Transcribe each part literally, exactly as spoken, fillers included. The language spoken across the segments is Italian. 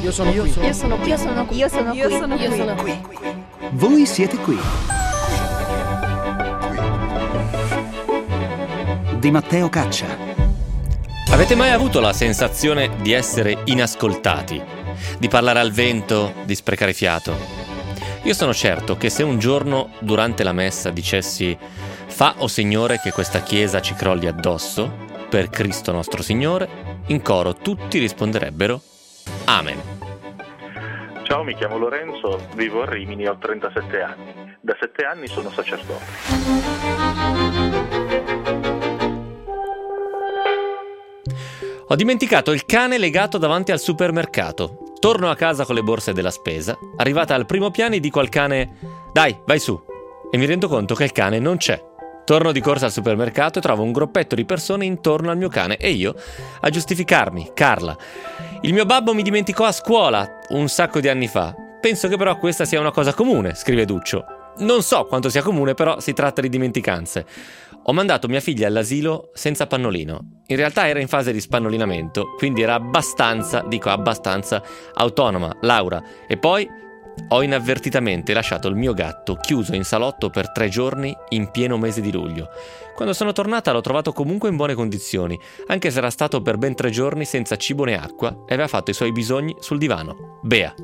Io sono qui. Io sono qui. Io sono qui. Io sono Io qui. sono Io qui. sono qui. Voi siete qui. Di Matteo Caccia. Avete mai avuto la sensazione di essere inascoltati? Di parlare al vento, di sprecare fiato? Io sono certo che se un giorno durante la messa dicessi «Fa, o Signore, che questa chiesa ci crolli addosso, per Cristo nostro Signore», in coro tutti risponderebbero «Amen». Ciao, mi chiamo Lorenzo, vivo a Rimini, ho trentasette anni. Da sette anni sono sacerdote. Ho dimenticato il cane legato davanti al supermercato. Torno a casa con le borse della spesa. Arrivata al primo piano dico al cane «Dai, vai su!» e mi rendo conto che il cane non c'è. Torno di corsa al supermercato e trovo un gruppetto di persone intorno al mio cane e io a giustificarmi. Carla, il mio babbo mi dimenticò a scuola un sacco di anni fa. Penso che però questa sia una cosa comune, scrive Duccio. Non so quanto sia comune, però si tratta di dimenticanze. Ho mandato mia figlia all'asilo senza pannolino. In realtà era in fase di spannolinamento, quindi era abbastanza, dico abbastanza, autonoma, Laura. E poi ho inavvertitamente lasciato il mio gatto chiuso in salotto per tre giorni in pieno mese di luglio. Quando sono tornata l'ho trovato comunque in buone condizioni, anche se era stato per ben tre giorni senza cibo né acqua e aveva fatto i suoi bisogni sul divano. Bea.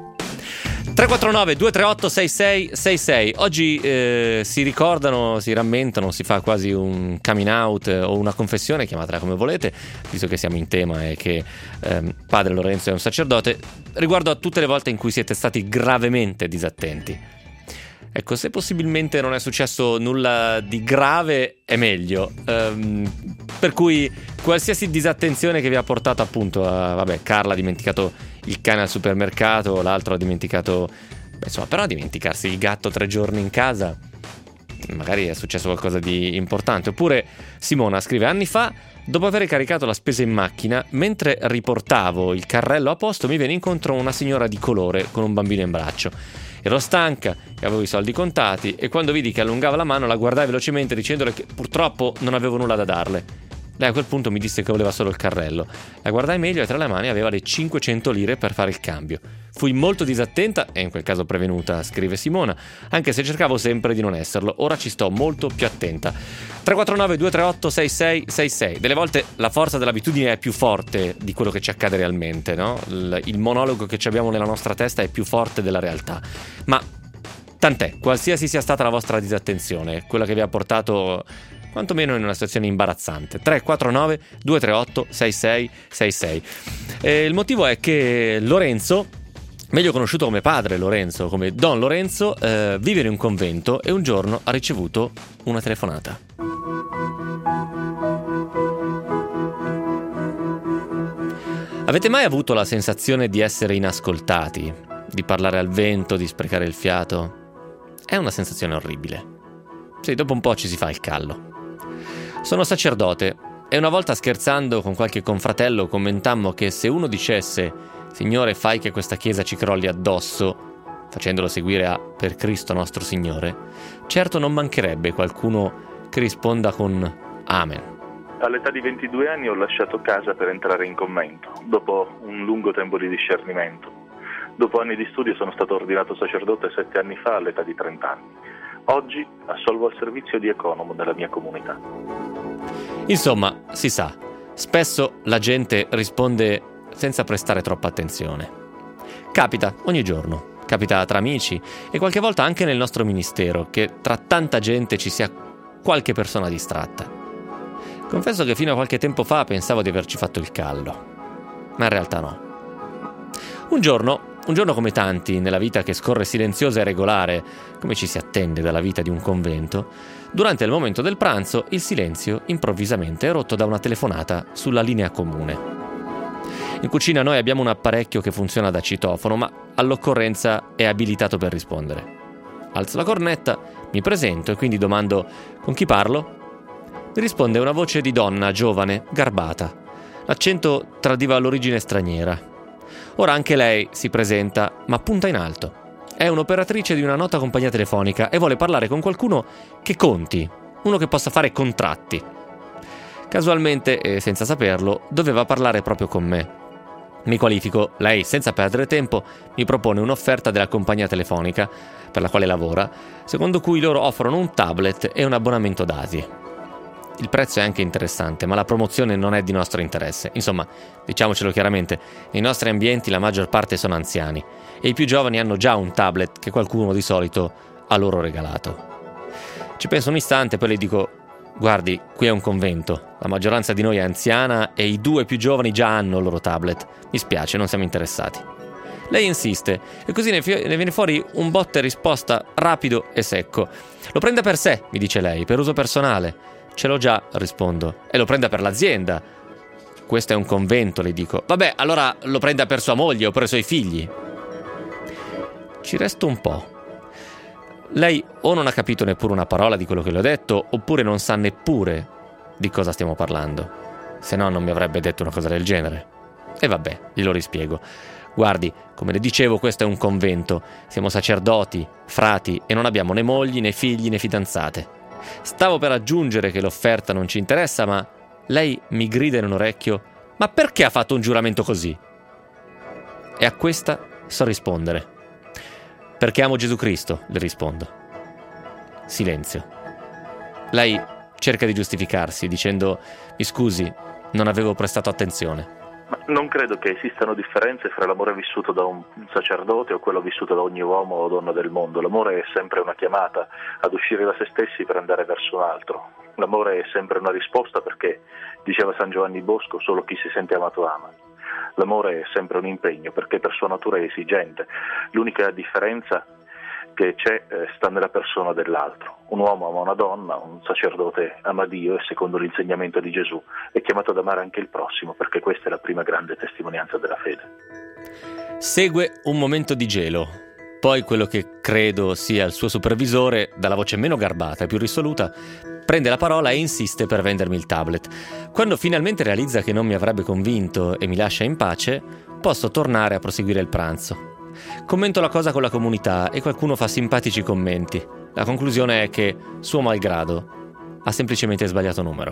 tre quattro nove due tre otto sei sei sei sei. Oggi eh, si ricordano, si rammentano, si fa quasi un coming out eh, o una confessione, chiamatela come volete, visto che siamo in tema e che eh, padre Lorenzo è un sacerdote, riguardo a tutte le volte in cui siete stati gravemente disattenti. Ecco, se possibilmente non è successo nulla di grave è meglio, ehm, per cui qualsiasi disattenzione che vi ha portato appunto a, vabbè, Carla ha dimenticato il cane al supermercato, l'altro ha dimenticato, beh, insomma, però dimenticarsi il gatto tre giorni in casa, magari è successo qualcosa di importante. Oppure Simona scrive: anni fa, dopo aver caricato la spesa in macchina, mentre riportavo il carrello a posto mi venne incontro una signora di colore con un bambino in braccio. Ero stanca e avevo i soldi contati e quando vidi che allungava la mano la guardai velocemente dicendole che purtroppo non avevo nulla da darle. Lei a quel punto mi disse che voleva solo il carrello. La guardai meglio e tra le mani aveva le cinquecento lire per fare il cambio. Fui molto disattenta e in quel caso prevenuta, scrive Simona, anche se cercavo sempre di non esserlo. Ora ci sto molto più attenta. tre quattro nove due tre otto sei sei sei sei. Delle volte la forza dell'abitudine è più forte di quello che ci accade realmente, no? Il, il monologo che ci abbiamo nella nostra testa è più forte della realtà. Ma tant'è, qualsiasi sia stata la vostra disattenzione, quella che vi ha portato quantomeno in una situazione imbarazzante. Tre quattro nove due tre otto sei sei sei sei. E il motivo è che Lorenzo, meglio conosciuto come padre Lorenzo, come Don Lorenzo, eh, vive in un convento e un giorno ha ricevuto una telefonata. Avete mai avuto la sensazione di essere inascoltati, di parlare al vento, di sprecare il fiato? È una sensazione orribile. Sì, dopo un po' ci si fa il callo. Sono sacerdote e una volta scherzando con qualche confratello commentammo che se uno dicesse «Signore, fai che questa chiesa ci crolli addosso», facendolo seguire a «Per Cristo nostro Signore», certo non mancherebbe qualcuno che risponda con «Amen». All'età di ventidue anni ho lasciato casa per entrare in convento, dopo un lungo tempo di discernimento. Dopo anni di studio sono stato ordinato sacerdote sette anni fa all'età di trenta anni. Oggi assolvo al servizio di economo della mia comunità. Insomma, si sa, spesso la gente risponde senza prestare troppa attenzione. Capita ogni giorno, capita tra amici e qualche volta anche nel nostro ministero, che tra tanta gente ci sia qualche persona distratta. Confesso che fino a qualche tempo fa pensavo di averci fatto il callo, ma in realtà no. Un giorno, un giorno come tanti nella vita che scorre silenziosa e regolare, come ci si attende dalla vita di un convento, durante il momento del pranzo il silenzio improvvisamente è rotto da una telefonata sulla linea comune. In cucina noi abbiamo un apparecchio che funziona da citofono, ma all'occorrenza è abilitato per rispondere. Alzo la cornetta, mi presento e quindi domando «Con chi parlo?» Mi risponde una voce di donna, giovane, garbata. L'accento tradiva l'origine straniera. Ora anche lei si presenta, ma punta in alto. È un'operatrice di una nota compagnia telefonica e vuole parlare con qualcuno che conti, uno che possa fare contratti. Casualmente, e senza saperlo, doveva parlare proprio con me. Mi qualifico, lei senza perdere tempo mi propone un'offerta della compagnia telefonica per la quale lavora, secondo cui loro offrono un tablet e un abbonamento dati. Il prezzo è anche interessante, ma la promozione non è di nostro interesse. Insomma, diciamocelo chiaramente, nei nostri ambienti la maggior parte sono anziani e i più giovani hanno già un tablet che qualcuno di solito ha loro regalato. Ci penso un istante, poi le dico: guardi, qui è un convento, la maggioranza di noi è anziana e i due più giovani già hanno il loro tablet. Mi spiace, non siamo interessati. Lei insiste e così ne, fi- ne viene fuori un botta e risposta rapido e secco. Lo prenda per sé, mi dice lei, per uso personale. Ce l'ho già, rispondo, e lo prenda per l'azienda. Questo è un convento, le dico. Vabbè, allora lo prenda per sua moglie o per i suoi figli. Ci resto un po'. Lei o non ha capito neppure una parola di quello che le ho detto, oppure non sa neppure di cosa stiamo parlando. Se no non mi avrebbe detto una cosa del genere. E vabbè, glielo rispiego. Guardi, come le dicevo, questo è un convento. Siamo sacerdoti, frati e non abbiamo né mogli, né figli, né fidanzate. Stavo per aggiungere che l'offerta non ci interessa, ma lei mi grida in un orecchio: ma perché ha fatto un giuramento così? E a questa so rispondere: perché amo Gesù Cristo, le rispondo. Silenzio. Lei cerca di giustificarsi dicendo: mi scusi, non avevo prestato attenzione. Ma non credo che esistano differenze fra l'amore vissuto da un sacerdote o quello vissuto da ogni uomo o donna del mondo. L'amore è sempre una chiamata ad uscire da se stessi per andare verso un altro. L'amore è sempre una risposta perché, diceva San Giovanni Bosco, solo chi si sente amato ama. L'amore è sempre un impegno perché per sua natura è esigente. L'unica differenza che c'è eh, sta nella persona dell'altro. Un uomo ama una donna, un sacerdote ama Dio e secondo l'insegnamento di Gesù è chiamato ad amare anche il prossimo, perché questa è la prima grande testimonianza della fede. Segue un momento di gelo. Poi quello che credo sia il suo supervisore, dalla voce meno garbata e più risoluta, prende la parola e insiste per vendermi il tablet. Quando finalmente realizza che non mi avrebbe convinto e mi lascia in pace, posso tornare a proseguire il pranzo. Commento la cosa con la comunità e qualcuno fa simpatici commenti. La conclusione è che, suo malgrado, ha semplicemente sbagliato numero.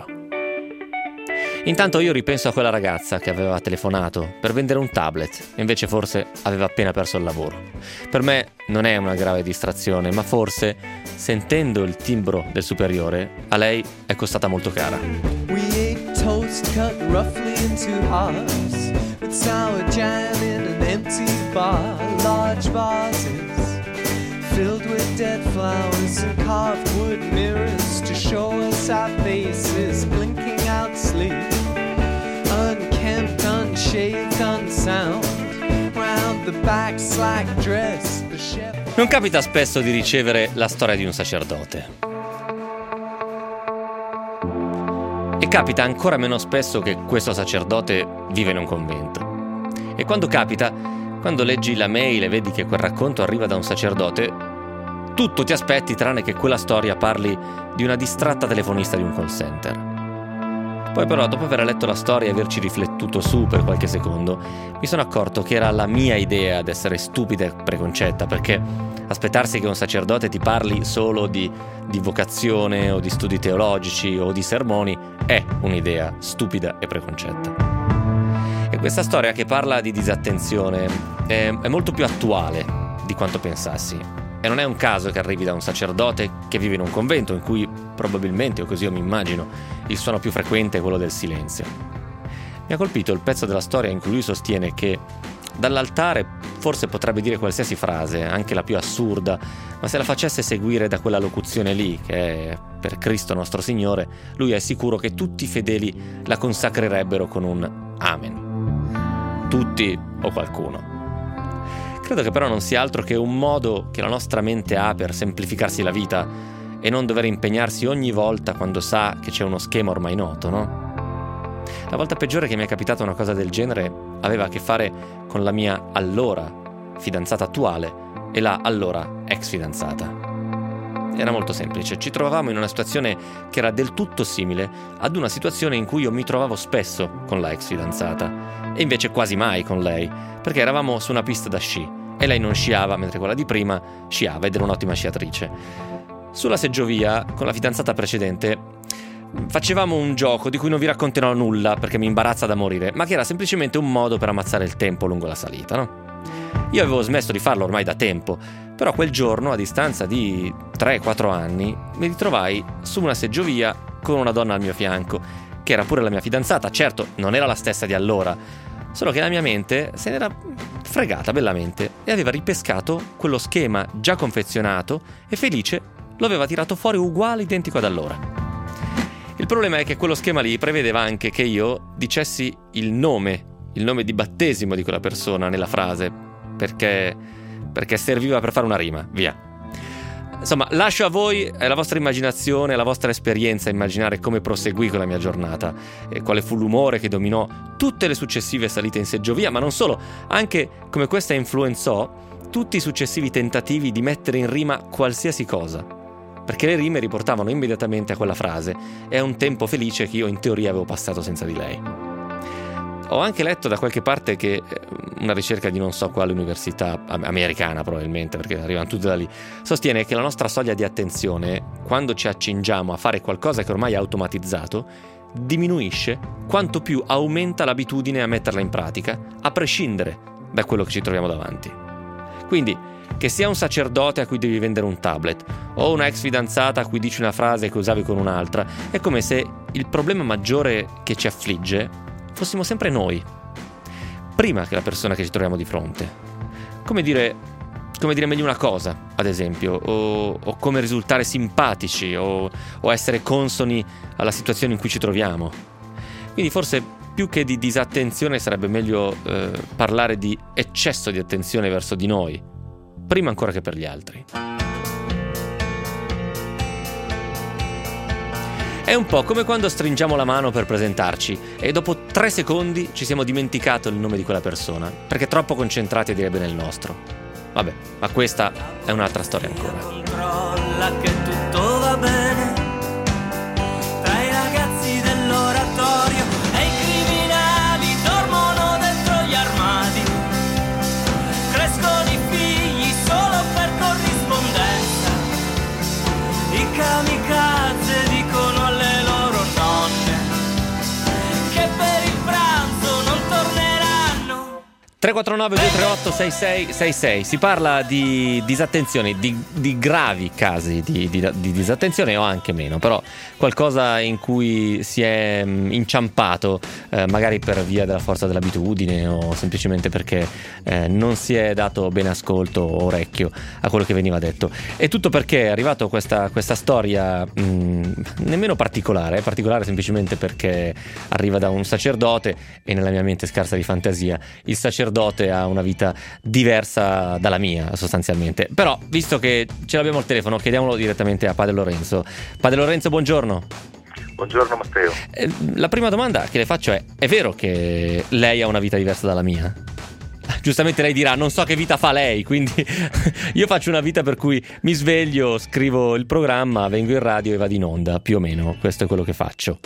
Intanto io ripenso a quella ragazza che aveva telefonato per vendere un tablet e invece forse aveva appena perso il lavoro. Per me non è una grave distrazione, ma forse, sentendo il timbro del superiore, a lei è costata molto cara. We ate toast cut roughly into halves, with sour jam in an empty bar, large vases filled with dead flowers and carved wood mirrors to show us our faces, blinking out sleep, unkempt, unshaved, unsound, round the back slack dress, the chef. Non capita spesso di ricevere la storia di un sacerdote. E capita ancora meno spesso che questo sacerdote vive in un convento. E quando capita, quando leggi la mail e vedi che quel racconto arriva da un sacerdote, tutto ti aspetti tranne che quella storia parli di una distratta telefonista di un call center. Poi però, dopo aver letto la storia e averci riflettuto su per qualche secondo, mi sono accorto che era la mia idea ad essere stupida e preconcetta, perché aspettarsi che un sacerdote ti parli solo di, di vocazione o di studi teologici o di sermoni è un'idea stupida e preconcetta. E questa storia che parla di disattenzione è, è molto più attuale di quanto pensassi. E non è un caso che arrivi da un sacerdote che vive in un convento in cui probabilmente, o così io mi immagino, il suono più frequente è quello del silenzio. Mi ha colpito il pezzo della storia in cui lui sostiene che dall'altare forse potrebbe dire qualsiasi frase, anche la più assurda, ma se la facesse seguire da quella locuzione lì, che è per Cristo nostro Signore, lui è sicuro che tutti i fedeli la consacrerebbero con un Amen. Tutti o qualcuno. Credo che però non sia altro che un modo che la nostra mente ha per semplificarsi la vita e non dover impegnarsi ogni volta quando sa che c'è uno schema ormai noto, no? La volta peggiore che mi è capitata una cosa del genere aveva a che fare con la mia allora fidanzata attuale e la allora ex fidanzata. Era molto semplice, ci trovavamo in una situazione che era del tutto simile ad una situazione in cui io mi trovavo spesso con la ex fidanzata e invece quasi mai con lei, perché eravamo su una pista da sci e lei non sciava mentre quella di prima sciava ed era un'ottima sciatrice. Sulla seggiovia, con la fidanzata precedente, facevamo un gioco di cui non vi racconterò nulla perché mi imbarazza da morire, ma che era semplicemente un modo per ammazzare il tempo lungo la salita, no? Io avevo smesso di farlo ormai da tempo, però quel giorno, a distanza di tre quattro anni, mi ritrovai su una seggiovia con una donna al mio fianco, che era pure la mia fidanzata. Certo, non era la stessa di allora, solo che la mia mente se n'era fregata bellamente e aveva ripescato quello schema già confezionato e felice lo aveva tirato fuori uguale, identico ad allora. Il problema è che quello schema lì prevedeva anche che io dicessi il nome, il nome di battesimo di quella persona nella frase, perché, perché serviva per fare una rima, via. Insomma, lascio a voi, è la vostra immaginazione, la vostra esperienza immaginare come proseguì quella mia giornata e quale fu l'umore che dominò tutte le successive salite in seggiovia, ma non solo, anche come questa influenzò tutti i successivi tentativi di mettere in rima qualsiasi cosa, perché le rime riportavano immediatamente a quella frase e a un tempo felice che io in teoria avevo passato senza di lei. Ho anche letto da qualche parte che una ricerca di non so quale università americana, probabilmente, perché arrivano tutte da lì, sostiene che la nostra soglia di attenzione, quando ci accingiamo a fare qualcosa che ormai è automatizzato, diminuisce quanto più aumenta l'abitudine a metterla in pratica, a prescindere da quello che ci troviamo davanti. Quindi, che sia un sacerdote a cui devi vendere un tablet o una ex fidanzata a cui dici una frase che usavi con un'altra, è come se il problema maggiore che ci affligge fossimo sempre noi, prima che la persona che ci troviamo di fronte. Come dire, come dire meglio una cosa, ad esempio, o, o come risultare simpatici o, o essere consoni alla situazione in cui ci troviamo. Quindi forse più che di disattenzione sarebbe meglio eh, parlare di eccesso di attenzione verso di noi, prima ancora che per gli altri. È un po' come quando stringiamo la mano per presentarci e dopo tre secondi ci siamo dimenticato il nome di quella persona, perché troppo concentrati a dire bene il nostro. Vabbè, ma questa è un'altra storia ancora. Controlla che tutto va bene tra i ragazzi dell'oratorio e i criminali dormono dentro gli armadi. Crescono i figli solo per corrispondenza. I kamikaze dicono alle loro nonne che per il pranzo non torneranno. tre quattro nove due tre otto sei sei sei sei. Si parla di disattenzione, di, di gravi casi di, di, di disattenzione o anche meno, però qualcosa in cui si è inciampato, eh, magari per via della forza dell'abitudine o semplicemente perché eh, non si è dato bene ascolto o orecchio a quello che veniva detto. E tutto perché è arrivato questa, questa storia mh, nemmeno particolare, particolare semplicemente perché arriva da un sacerdote e nella mia mente scarsa di fantasia il sacerdote ha una vita diversa dalla mia sostanzialmente. Però visto che ce l'abbiamo al telefono, chiediamolo direttamente a Padre Lorenzo. Padre Lorenzo, buongiorno. Buongiorno Matteo. Eh, la prima domanda che le faccio è: è vero che lei ha una vita diversa dalla mia? Giustamente lei dirà: non so che vita fa lei, quindi io faccio una vita per cui mi sveglio, scrivo il programma, vengo in radio e vado in onda, più o meno, questo è quello che faccio.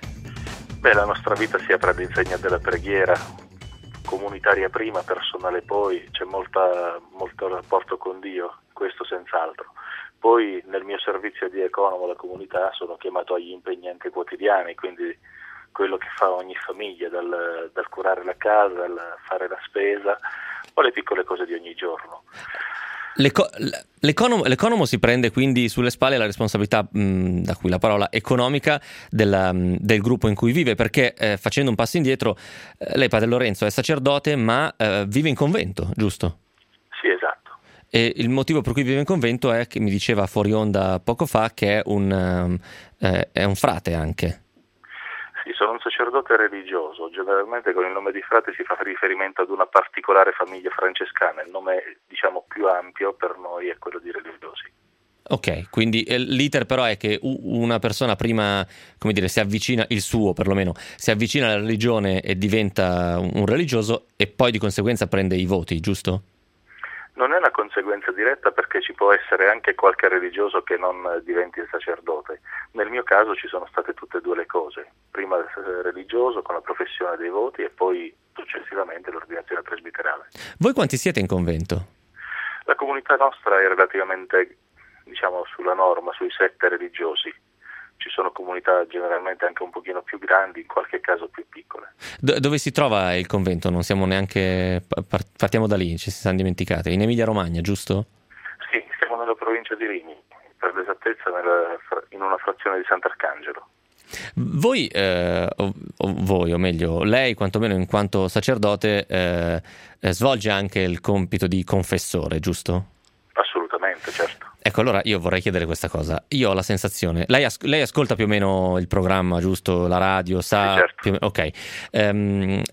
Beh, la nostra vita si apre all'insegna della preghiera, comunitaria prima, personale poi, c'è molta, molto rapporto con Dio, questo senz'altro. Poi nel mio servizio di economo alla comunità sono chiamato agli impegni anche quotidiani, quindi quello che fa ogni famiglia, dal, dal curare la casa, dal fare la spesa o le piccole cose di ogni giorno. L'eco- l'economo, l'economo si prende quindi sulle spalle la responsabilità, mh, da cui la parola economica, della, mh, del gruppo in cui vive, perché eh, facendo un passo indietro, eh, lei, Padre Lorenzo, è sacerdote ma eh, vive in convento, giusto? Sì, esatto. E il motivo per cui vive in convento è che mi diceva fuori onda poco fa che è un, um, eh, è un frate anche. Sì, sono un sacerdote religioso. Generalmente con il nome di frate si fa riferimento ad una particolare famiglia francescana. Il nome, diciamo, più ampio per noi è quello di religiosi. Ok, quindi eh, l'iter però è che una persona prima, come dire, si avvicina, il suo perlomeno, si avvicina alla religione e diventa un religioso e poi di conseguenza prende i voti, giusto? Non è una conseguenza diretta, perché ci può essere anche qualche religioso che non diventi il sacerdote. Nel mio caso ci sono state tutte e due le cose, prima il religioso con la professione dei voti e poi successivamente l'ordinazione presbiterale. Voi quanti siete in convento? La comunità nostra è relativamente, diciamo, sulla norma, sui sette religiosi. ci sono comunità generalmente anche un pochino più grandi, in qualche caso più piccole. Do- dove si trova il convento? Non siamo neanche... partiamo da lì, ci si siamo dimenticati. In Emilia Romagna, giusto? Sì, siamo nella provincia di Rimini, per l'esattezza nella, in una frazione di Sant'Arcangelo. Voi, eh, o, o voi, o meglio, lei quantomeno in quanto sacerdote eh, eh, svolge anche il compito di confessore, giusto? Assolutamente, certo. Ecco, allora io vorrei chiedere questa cosa. Io ho la sensazione, lei, as- lei ascolta più o meno il programma, giusto? La radio, sa? Sì, certo. Più o meno, ok. Ehm,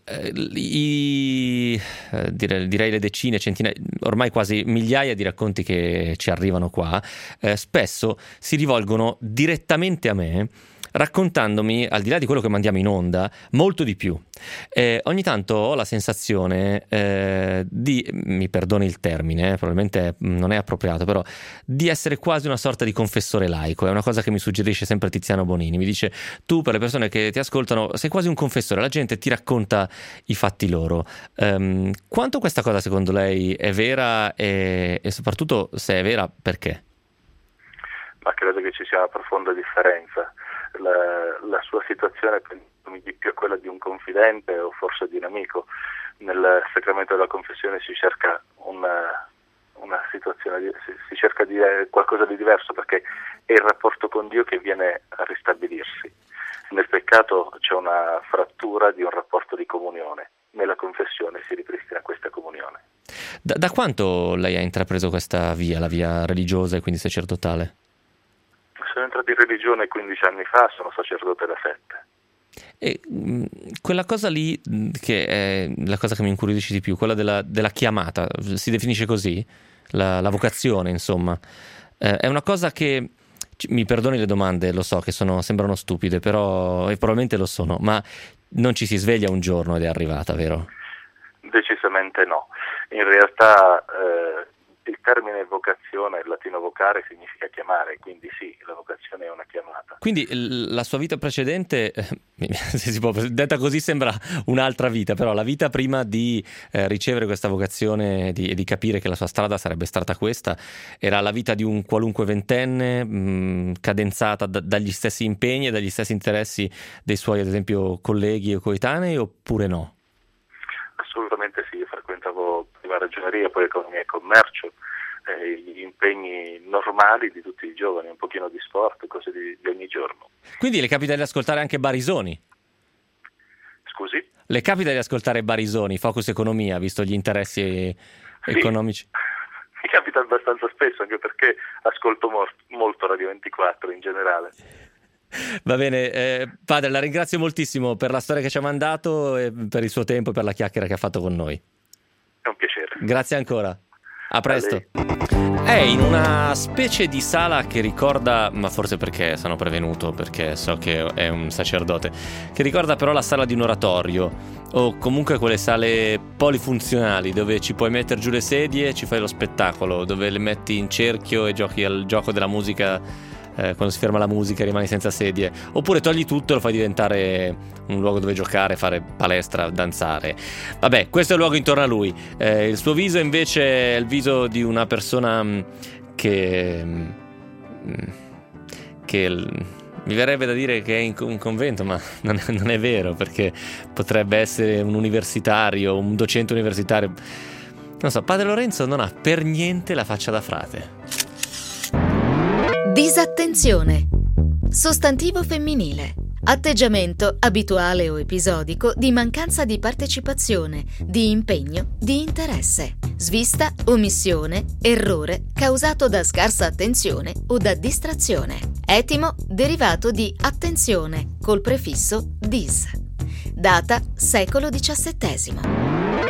i, eh, direi, direi le decine, centinaia, ormai quasi migliaia di racconti che ci arrivano qua, eh, spesso si rivolgono direttamente a me, raccontandomi, al di là di quello che mandiamo in onda, molto di più. Eh, ogni tanto ho la sensazione eh, di, mi perdoni il termine, eh, probabilmente non è appropriato, però di essere quasi una sorta di confessore laico. È una cosa che mi suggerisce sempre Tiziano Bonini. Mi dice: tu, per le persone che ti ascoltano, sei quasi un confessore, la gente ti racconta i fatti loro. Um, quanto questa cosa secondo lei è vera e, e soprattutto, se è vera, perché? Ma credo che ci sia una profonda differenza. La, la sua situazione penso di più a quella di un confidente o forse di un amico. Nel sacramento della confessione si cerca una, una situazione, si, si cerca di dire qualcosa di diverso, perché è il rapporto con Dio che viene a ristabilirsi. Nel peccato c'è una frattura di un rapporto di comunione, nella confessione si ripristina questa comunione. Da, da quanto lei ha intrapreso questa via, la via religiosa e quindi sacerdotale? Sono entrato in religione quindici anni fa, sono sacerdote da sette. E mh, quella cosa lì, mh, che è la cosa che mi incuriosisce di più, quella della, della chiamata, si definisce così? La, la vocazione, insomma. Eh, è una cosa che, mi perdoni le domande, lo so che sono, sembrano stupide, però e probabilmente lo sono, ma non ci si sveglia un giorno ed è arrivata, vero? Decisamente no. In realtà eh, il termine vocazione, il latino vocare, significa chiamare, quindi sì, la vocazione è una chiamata. Quindi la sua vita precedente, eh, se si può, detta così sembra un'altra vita, però la vita prima di eh, ricevere questa vocazione e di, di capire che la sua strada sarebbe stata questa, era la vita di un qualunque ventenne, mh, cadenzata da, dagli stessi impegni e dagli stessi interessi dei suoi, ad esempio, colleghi o coetanei, oppure no? Assolutamente sì, io frequentavo prima ragioneria, poi economia e commercio, eh, gli impegni normali di tutti i giovani, un pochino di sport, cose di, di ogni giorno. Quindi le capita di ascoltare anche Barisoni? Scusi? Le capita di ascoltare Barisoni, Focus Economia, visto gli interessi sì, economici? Mi capita abbastanza spesso, anche perché ascolto mo- molto Radio ventiquattro in generale. Va bene, eh, padre, la ringrazio moltissimo per la storia che ci ha mandato e per il suo tempo e per la chiacchiera che ha fatto con noi. È un piacere. Grazie ancora. A presto. È in una specie di sala che ricorda, ma forse perché sono prevenuto, perché so che è un sacerdote, che ricorda però la sala di un oratorio o comunque quelle sale polifunzionali dove ci puoi mettere giù le sedie e ci fai lo spettacolo, dove le metti in cerchio e giochi al gioco della musica. Eh, quando si ferma la musica rimani senza sedie, oppure togli tutto e lo fai diventare un luogo dove giocare, fare palestra, danzare. Vabbè, questo è il luogo intorno a lui. Eh, il suo viso invece è il viso di una persona mh, che mh, che l- mi verrebbe da dire che è in un convento, ma non è, non è vero, perché potrebbe essere un universitario, un docente universitario. Non so, padre Lorenzo non ha per niente la faccia da frate. Disattenzione. Sostantivo femminile. Atteggiamento abituale o episodico di mancanza di partecipazione, di impegno, di interesse. Svista, omissione, errore causato da scarsa attenzione o da distrazione. Etimo derivato di attenzione col prefisso dis. Data secolo diciassettesimo.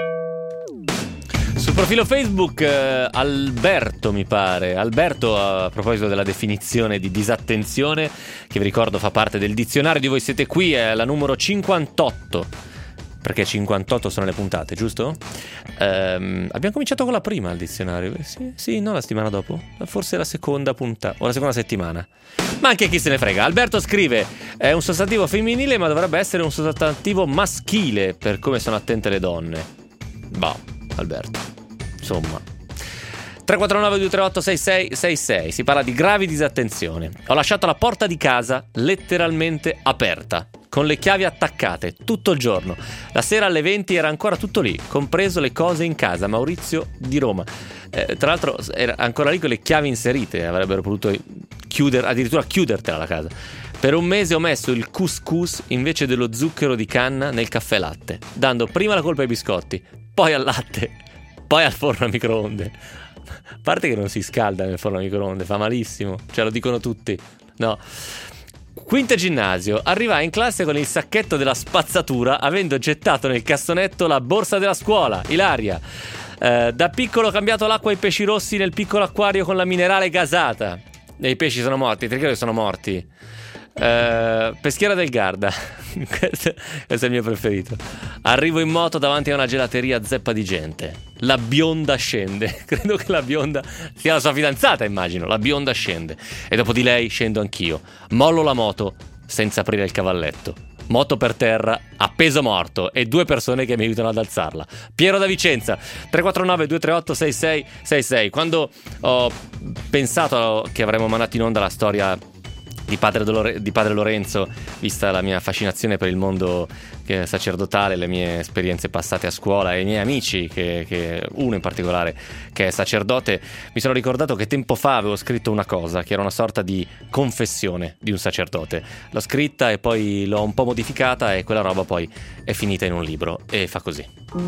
Sul profilo Facebook eh, Alberto mi pare Alberto, a proposito della definizione di disattenzione, che vi ricordo fa parte del dizionario di Voi Siete Qui, è la numero cinquantotto, perché cinquantotto sono le puntate, giusto? Ehm, abbiamo cominciato con la prima al dizionario, sì, sì, no, la settimana dopo, forse la seconda puntata o la seconda settimana, ma anche chi se ne frega. Alberto scrive: è un sostantivo femminile ma dovrebbe essere un sostantivo maschile per come sono attente le donne. Boh, Alberto, insomma. tre quattro nove due tre otto sei sei sei sei. Si parla di gravi disattenzione. Ho lasciato la porta di casa letteralmente aperta, con le chiavi attaccate tutto il giorno. La sera alle venti era ancora tutto lì, compreso le cose in casa. Maurizio di Roma. Eh, tra l'altro era ancora lì con le chiavi inserite, avrebbero potuto chiudere, addirittura chiudertela la casa. Per un mese ho messo il couscous invece dello zucchero di canna nel caffè latte, dando prima la colpa ai biscotti, poi al latte, poi al forno a microonde. A parte che non si scalda nel forno a microonde, fa malissimo, cioè lo dicono tutti. No. Quinta ginnasio, arrivai in classe con il sacchetto della spazzatura, avendo gettato nel cassonetto la borsa della scuola. Ilaria. Eh, da piccolo ho cambiato l'acqua ai pesci rossi nel piccolo acquario con la minerale gasata. E i pesci sono morti, ti ricordi che sono morti? Eh, peschiera del Garda. questo, questo è il mio preferito. Arrivo in moto davanti a una gelateria zeppa di gente. La bionda scende. Credo che la bionda sia la sua fidanzata, immagino. La bionda scende e dopo di lei scendo anch'io. Mollo la moto senza aprire il cavalletto. Moto per terra, appeso morto e due persone che mi aiutano ad alzarla. Piero da Vicenza. Tre quattro nove due tre otto sei sei sei sei. Quando ho pensato che avremmo mandato in onda la storia di padre, Dolore, di padre Lorenzo, vista la mia fascinazione per il mondo sacerdotale, le mie esperienze passate a scuola e i miei amici, che, che uno in particolare che è sacerdote, mi sono ricordato che tempo fa avevo scritto una cosa che era una sorta di confessione di un sacerdote. L'ho scritta e poi l'ho un po' modificata e quella roba poi è finita in un libro e fa così.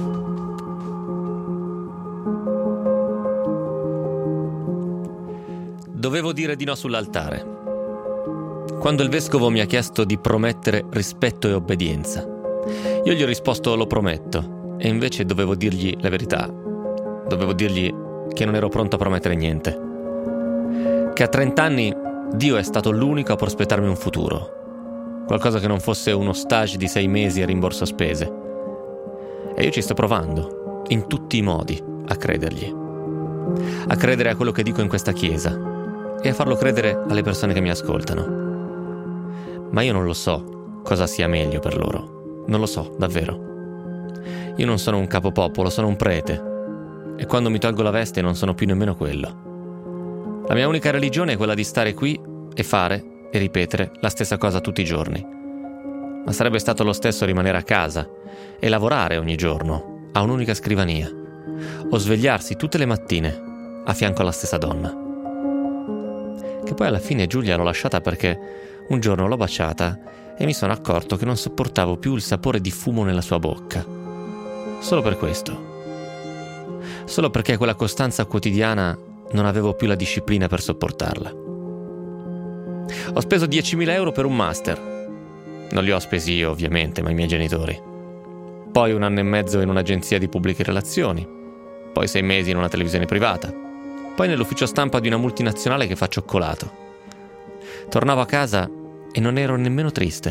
Dovevo dire di no sull'altare. Quando il vescovo mi ha chiesto di promettere rispetto e obbedienza, io gli ho risposto lo prometto, e invece dovevo dirgli la verità. Dovevo dirgli che non ero pronto a promettere niente. Che a trent'anni Dio è stato l'unico a prospettarmi un futuro. Qualcosa che non fosse uno stage di sei mesi a rimborso spese. E io ci sto provando, in tutti i modi, a credergli. A credere a quello che dico in questa chiesa e a farlo credere alle persone che mi ascoltano. Ma io non lo so cosa sia meglio per loro. Non lo so, davvero. Io non sono un capopopolo, sono un prete. E quando mi tolgo la veste non sono più nemmeno quello. La mia unica religione è quella di stare qui e fare e ripetere la stessa cosa tutti i giorni. Ma sarebbe stato lo stesso rimanere a casa e lavorare ogni giorno a un'unica scrivania. O svegliarsi tutte le mattine a fianco alla stessa donna. Che poi alla fine Giulia l'ho lasciata perché un giorno l'ho baciata e mi sono accorto che non sopportavo più il sapore di fumo nella sua bocca. Solo per questo. Solo perché quella costanza quotidiana non avevo più la disciplina per sopportarla. Ho speso diecimila euro per un master. Non li ho spesi io, ovviamente, ma i miei genitori. Poi un anno e mezzo in un'agenzia di pubbliche relazioni. Poi sei mesi in una televisione privata. Poi nell'ufficio stampa di una multinazionale che fa cioccolato. Tornavo a casa e non ero nemmeno triste.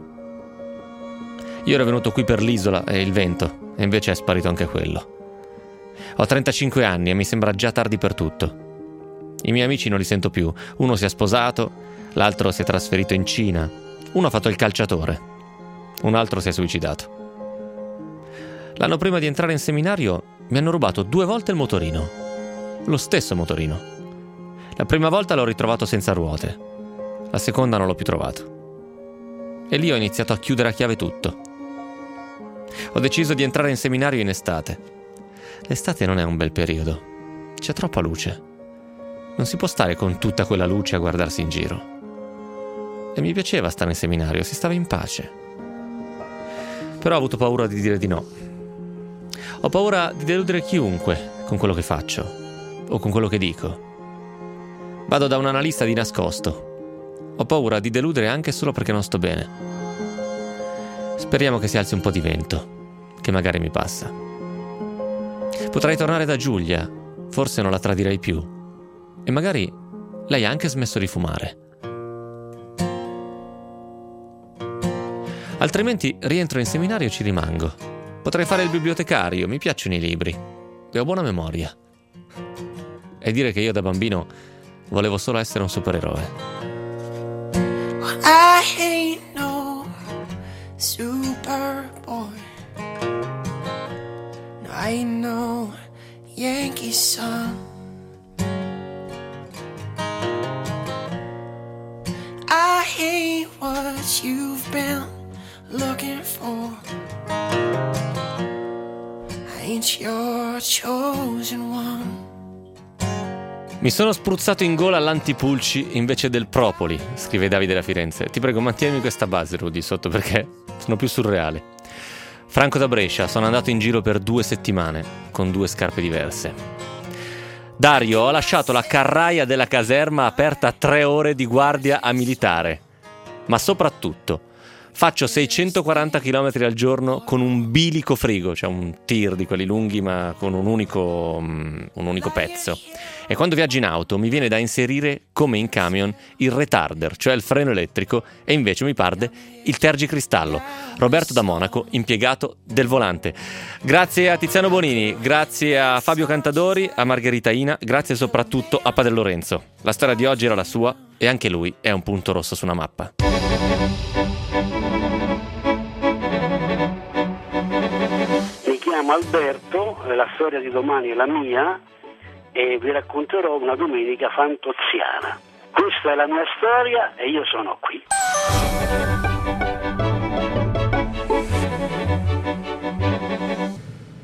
Io ero venuto qui per l'isola e il vento, e invece è sparito anche quello. Ho trentacinque anni e mi sembra già tardi per tutto. I miei amici non li sento più. Uno si è sposato, l'altro si è trasferito in Cina, uno ha fatto il calciatore, un altro si è suicidato. L'anno prima di entrare in seminario mi hanno rubato due volte il motorino. Lo stesso motorino. La prima volta l'ho ritrovato senza ruote. La seconda non l'ho più trovato. E lì ho iniziato a chiudere a chiave tutto. Ho deciso di entrare in seminario in estate. L'estate non è un bel periodo. C'è troppa luce. Non si può stare con tutta quella luce a guardarsi in giro. E mi piaceva stare in seminario, si stava in pace. Però ho avuto paura di dire di no. Ho paura di deludere chiunque con quello che faccio o con quello che dico. Vado da un analista di nascosto. Ho paura di deludere anche solo perché non sto bene. Speriamo che si alzi un po' di vento, che magari mi passa. Potrei tornare da Giulia, forse non la tradirei più. E magari lei ha anche smesso di fumare. Altrimenti rientro in seminario e ci rimango. Potrei fare il bibliotecario, mi piacciono i libri e ho buona memoria. E dire che io da bambino volevo solo essere un supereroe. I ain't no superboy. No, I ain't no Yankee son. that you've been looking for. I ain't your chosen one. Mi sono spruzzato in gola l'antipulci invece del propoli, scrive Davide da Firenze. Ti prego, mantienimi questa base, Rudy, sotto, perché sono più surreale. Franco da Brescia, sono andato in giro per due settimane con due scarpe diverse. Dario, ho lasciato la carraia della caserma aperta tre ore di guardia a militare. Ma soprattutto, faccio seicentoquaranta chilometri al giorno con un bilico frigo, cioè un tir di quelli lunghi ma con un unico, um, un unico pezzo. E quando viaggio in auto mi viene da inserire, come in camion, il retarder, cioè il freno elettrico, e invece mi parde il tergicristallo. Roberto da Monaco, impiegato del volante. Grazie a Tiziano Bonini, grazie a Fabio Cantadori, a Margherita Ina, grazie soprattutto a Padre Lorenzo. La storia di oggi era la sua e anche lui è un punto rosso su una mappa. Mi chiamo Alberto, la storia di domani è la mia e vi racconterò una domenica fantoziana. Questa è la mia storia e io sono qui.